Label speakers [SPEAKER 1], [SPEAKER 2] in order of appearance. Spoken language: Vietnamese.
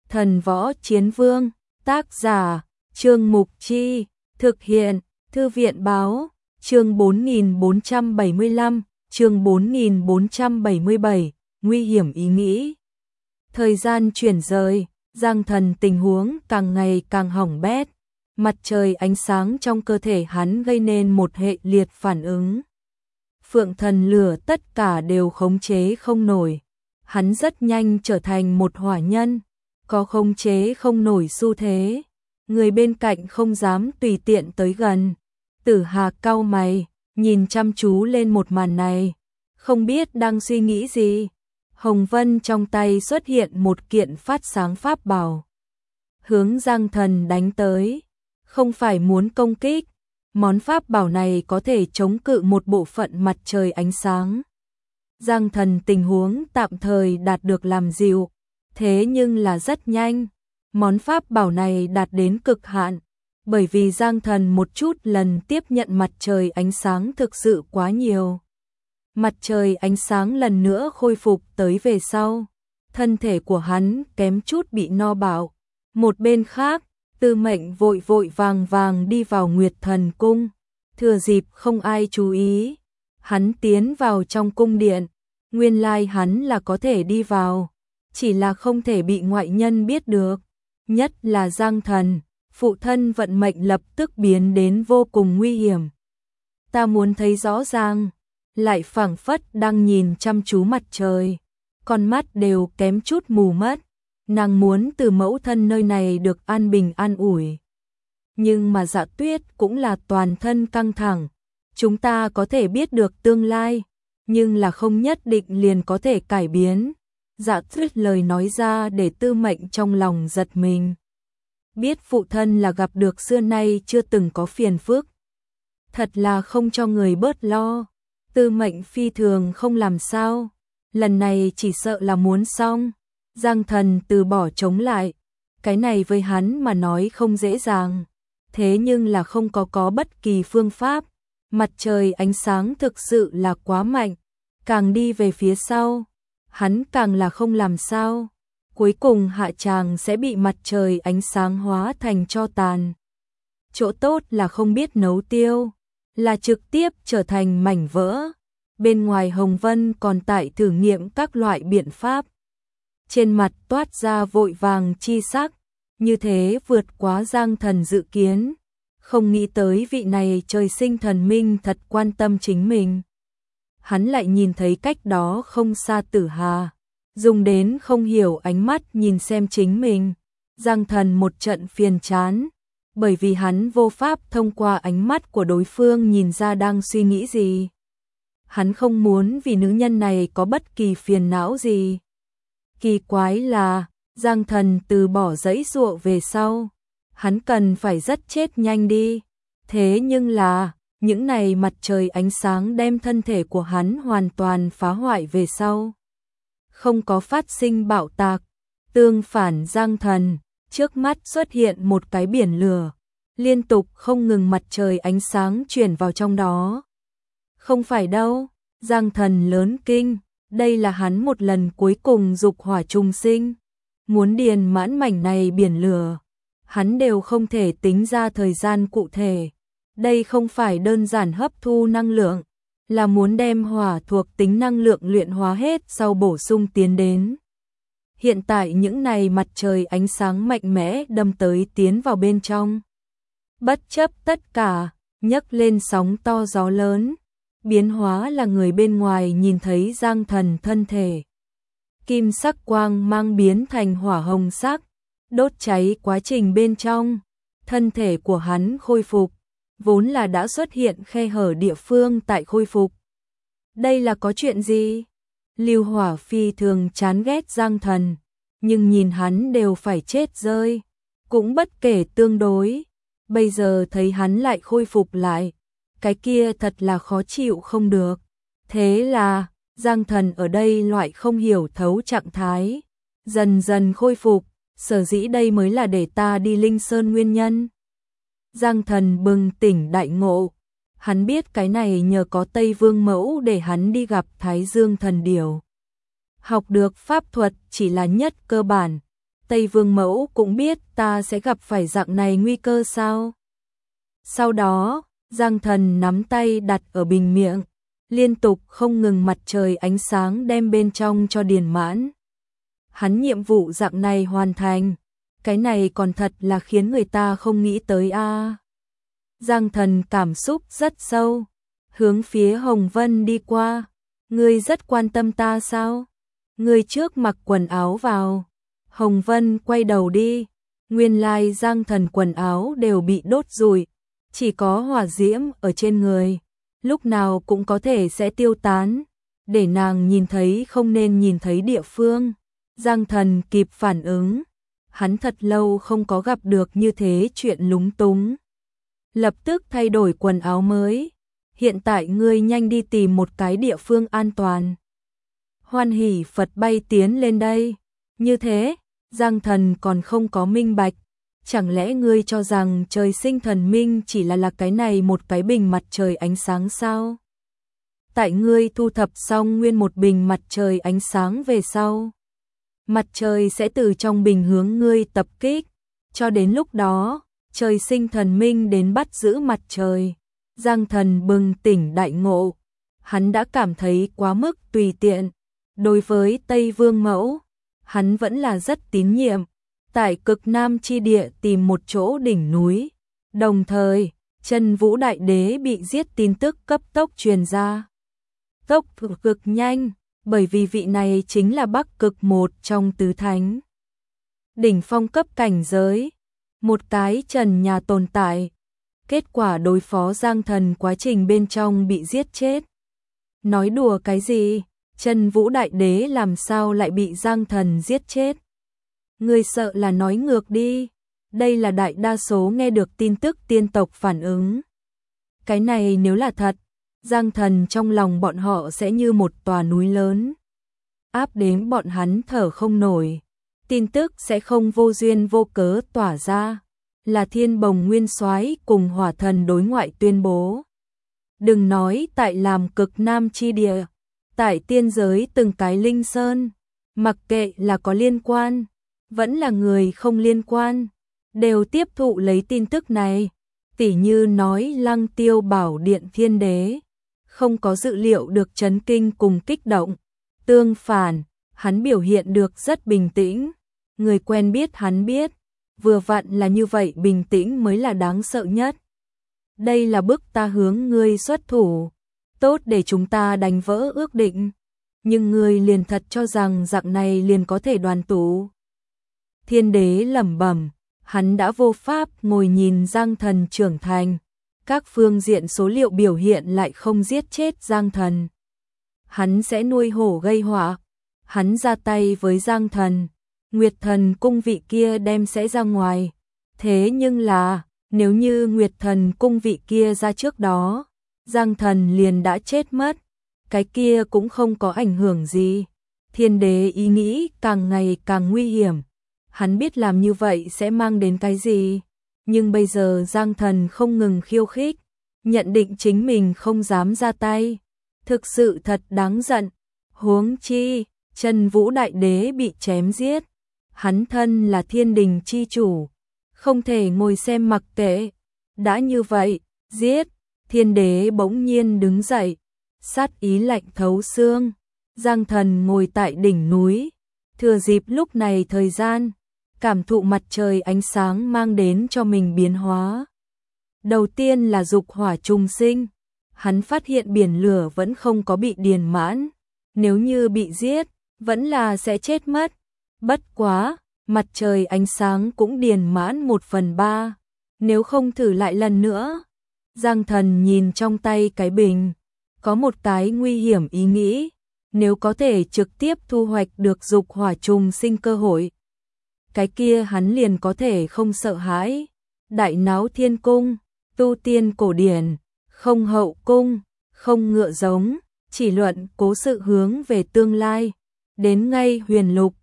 [SPEAKER 1] Thần Võ Chiến Vương, tác giả, Trương Mục Chi, thực hiện, Thư viện Báo, chương 4475, chương 4477, nguy hiểm ý nghĩ. Thời gian chuyển rời, Giang Thần tình huống càng ngày càng hỏng bét, mặt trời ánh sáng trong cơ thể hắn gây nên một hệ liệt phản ứng. Phượng thần lửa tất cả đều khống chế không nổi, hắn rất nhanh trở thành một hỏa nhân, có khống chế không nổi xu thế, người bên cạnh không dám tùy tiện tới gần. Tử Hà cau mày, nhìn chăm chú lên một màn này, không biết đang suy nghĩ gì. Hồng Vân trong tay xuất hiện một kiện phát sáng pháp bảo, hướng Giang Thần đánh tới, không phải muốn công kích, món pháp bảo này có thể chống cự một bộ phận mặt trời ánh sáng. Giang Thần tình huống tạm thời đạt được làm dịu, thế nhưng là rất nhanh, món pháp bảo này đạt đến cực hạn, bởi vì Giang Thần một chút lần tiếp nhận mặt trời ánh sáng thực sự quá nhiều. Mặt trời ánh sáng lần nữa khôi phục tới về sau, thân thể của hắn kém chút bị no bạo. Một bên khác, Tư Mệnh vội vội vàng vàng đi vào Nguyệt Thần Cung, thừa dịp không ai chú ý, hắn tiến vào trong cung điện, nguyên lai hắn là có thể đi vào, chỉ là không thể bị ngoại nhân biết được, nhất là Giang Thần, phụ thân vận mệnh lập tức biến đến vô cùng nguy hiểm. Ta muốn thấy rõ ràng, lại phảng phất đang nhìn chăm chú mặt trời, con mắt đều kém chút mù mất, nàng muốn từ mẫu thân nơi này được an bình an ủi. Nhưng mà Dạ Tuyết cũng là toàn thân căng thẳng, chúng ta có thể biết được tương lai, nhưng là không nhất định liền có thể cải biến. Dạ Tuyết lời nói ra để Tư Mệnh trong lòng giật mình. Biết phụ thân là gặp được xưa nay chưa từng có phiền phức, thật là không cho người bớt lo. Tư Mệnh phi thường không làm sao, lần này chỉ sợ là muốn xong. Giang Thần từ bỏ chống lại, cái này với hắn mà nói không dễ dàng, thế nhưng là không có bất kỳ phương pháp. Mặt trời ánh sáng thực sự là quá mạnh, càng đi về phía sau, hắn càng là không làm sao, cuối cùng hạ tràng sẽ bị mặt trời ánh sáng hóa thành tro tàn. Chỗ tốt là không biết nấu tiêu, là trực tiếp trở thành mảnh vỡ. Bên ngoài Hồng Vân còn tại thử nghiệm các loại biện pháp, trên mặt toát ra vội vàng chi sắc, như thế vượt quá Giang Thần dự kiến, không nghĩ tới vị này trời sinh thần minh thật quan tâm chính mình. Hắn lại nhìn thấy cách đó không xa Tử Hà, dùng đến không hiểu ánh mắt nhìn xem chính mình. Giang Thần một trận phiền chán, bởi vì hắn vô pháp thông qua ánh mắt của đối phương nhìn ra đang suy nghĩ gì. Hắn không muốn vì nữ nhân này có bất kỳ phiền não gì. Kỳ quái là, Giang Thần từ bỏ giãy giụa về sau, hắn cần phải rất chết nhanh đi. Thế nhưng là, những này mặt trời ánh sáng đem thân thể của hắn hoàn toàn phá hoại về sau. Không có phát sinh bạo tạc, tương phản Giang Thần, trước mắt xuất hiện một cái biển lửa, liên tục không ngừng mặt trời ánh sáng chuyển vào trong đó. Không phải đâu, Giang Thần lớn kinh, đây là hắn một lần cuối cùng dục hỏa trùng sinh, muốn điền mãn mảnh này biển lửa, hắn đều không thể tính ra thời gian cụ thể. Đây không phải đơn giản hấp thu năng lượng, là muốn đem hỏa thuộc tính năng lượng luyện hóa hết sau bổ sung tiến đến. Hiện tại những này mặt trời ánh sáng mạnh mẽ đâm tới tiến vào bên trong. Bất chấp tất cả, nhấc lên sóng to gió lớn, biến hóa là người bên ngoài nhìn thấy Giang Thần thân thể. Kim sắc quang mang biến thành hỏa hồng sắc, đốt cháy quá trình bên trong, thân thể của hắn khôi phục, vốn là đã xuất hiện khe hở địa phương tại khôi phục. Đây là có chuyện gì? Lưu Hỏa phi thường chán ghét Giang Thần, nhưng nhìn hắn đều phải chết rơi, cũng bất kể tương đối. Bây giờ thấy hắn lại khôi phục lại, cái kia thật là khó chịu không được. Thế là, Giang Thần ở đây loại không hiểu thấu trạng thái, dần dần khôi phục, sở dĩ đây mới là để ta đi Linh Sơn nguyên nhân. Giang Thần bừng tỉnh đại ngộ, hắn biết cái này nhờ có Tây Vương Mẫu để hắn đi gặp Thái Dương Thần Điểu. Học được pháp thuật chỉ là nhất cơ bản, Tây Vương Mẫu cũng biết ta sẽ gặp phải dạng này nguy cơ sao? Sau đó, Giang Thần nắm tay đặt ở bình miệng, liên tục không ngừng mặt trời ánh sáng đem bên trong cho điền mãn. Hắn nhiệm vụ dạng này hoàn thành, cái này còn thật là khiến người ta không nghĩ tới a. Giang Thần cảm xúc rất sâu, hướng phía Hồng Vân đi qua. Ngươi rất quan tâm ta sao? Ngươi trước mặc quần áo vào. Hồng Vân quay đầu đi, nguyên lai Giang Thần quần áo đều bị đốt rụi, chỉ có hỏa diễm ở trên người, lúc nào cũng có thể sẽ tiêu tán, để nàng nhìn thấy không nên nhìn thấy địa phương. Giang Thần kịp phản ứng, hắn thật lâu không có gặp được như thế chuyện lúng túng. Lập tức thay đổi quần áo mới, hiện tại ngươi nhanh đi tìm một cái địa phương an toàn. Hoan hỉ Phật bay tiến lên đây, như thế, Giang Thần còn không có minh bạch, chẳng lẽ ngươi cho rằng trời sinh thần minh chỉ là cái này một cái bình mặt trời ánh sáng sao? Tại ngươi thu thập xong nguyên một bình mặt trời ánh sáng về sau, mặt trời sẽ từ trong bình hướng ngươi tập kích, cho đến lúc đó, trời sinh thần minh đến bắt giữ mặt trời. Giang Thần bừng tỉnh đại ngộ, hắn đã cảm thấy quá mức tùy tiện. Đối với Tây Vương Mẫu, hắn vẫn là rất tín nhiệm, tại cực Nam chi địa tìm một chỗ đỉnh núi. Đồng thời, Chân Vũ Đại Đế bị giết tin tức cấp tốc truyền ra. Tốc cực nhanh, bởi vì vị này chính là Bắc Cực một trong tứ thánh. Đỉnh phong cấp cảnh giới, một cái trần nhà tồn tại. Kết quả đối phó Giang Thần quá trình bên trong bị giết chết. Nói đùa cái gì? Chân Vũ Đại Đế làm sao lại bị Giang Thần giết chết? Ngươi sợ là nói ngược đi. Đây là đại đa số nghe được tin tức tiên tộc phản ứng. Cái này nếu là thật, Giang Thần trong lòng bọn họ sẽ như một tòa núi lớn, áp đến bọn hắn thở không nổi. Tin tức sẽ không vô duyên vô cớ tỏa ra, là Thiên Bồng Nguyên Soái cùng Hỏa Thần đối ngoại tuyên bố. Đừng nói tại làm cực Nam chi địa, tại tiên giới từng cái linh sơn, mặc kệ là có liên quan, vẫn là người không liên quan, đều tiếp thụ lấy tin tức này. Tỉ như nói Lăng Tiêu Bảo Điện Thiên Đế, không có dự liệu được chấn kinh cùng kích động. Tương phản, hắn biểu hiện được rất bình tĩnh, người quen biết hắn biết, vừa vặn là như vậy bình tĩnh mới là đáng sợ nhất. Đây là bức ta hướng ngươi xuất thủ, tốt để chúng ta đánh vỡ ước định, nhưng ngươi liền thật cho rằng dạng này liền có thể đoàn tụ. Thiên Đế lẩm bẩm, hắn đã vô pháp ngồi nhìn Giang Thần trưởng thành, các phương diện số liệu biểu hiện lại không giết chết Giang Thần. Hắn sẽ nuôi hổ gây họa, hắn ra tay với Giang Thần, Nguyệt Thần cung vị kia đem sẽ ra ngoài. Thế nhưng là, nếu như Nguyệt Thần cung vị kia ra trước đó, Giang Thần liền đã chết mất, cái kia cũng không có ảnh hưởng gì. Thiên Đế ý nghĩ càng ngày càng nguy hiểm, hắn biết làm như vậy sẽ mang đến cái gì, nhưng bây giờ Giang Thần không ngừng khiêu khích, nhận định chính mình không dám ra tay, thực sự thật đáng giận. Huống chi, Chân Vũ Đại Đế bị chém giết, hắn thân là thiên đình chi chủ, không thể ngồi xem mặc kệ. Đã như vậy, giết. Thiên Đế bỗng nhiên đứng dậy, sát ý lạnh thấu xương. Giang Thần ngồi tại đỉnh núi, thừa dịp lúc này thời gian, cảm thụ mặt trời ánh sáng mang đến cho mình biến hóa. Đầu tiên là dục hỏa trùng sinh, hắn phát hiện biển lửa vẫn không có bị điền mãn, nếu như bị giết, vẫn là sẽ chết mất. Bất quá, mặt trời ánh sáng cũng điền mãn 1/3, nếu không thử lại lần nữa. Giang Thần nhìn trong tay cái bình, có một cái nguy hiểm ý nghĩ, nếu có thể trực tiếp thu hoạch được dục hỏa trùng sinh cơ hội, cái kia hắn liền có thể không sợ hãi. Đại Náo Thiên Cung, tu tiên cổ điển, không hậu cung, không ngựa giống, chỉ luận cố sự hướng về tương lai. Đến ngay Huyền Lục,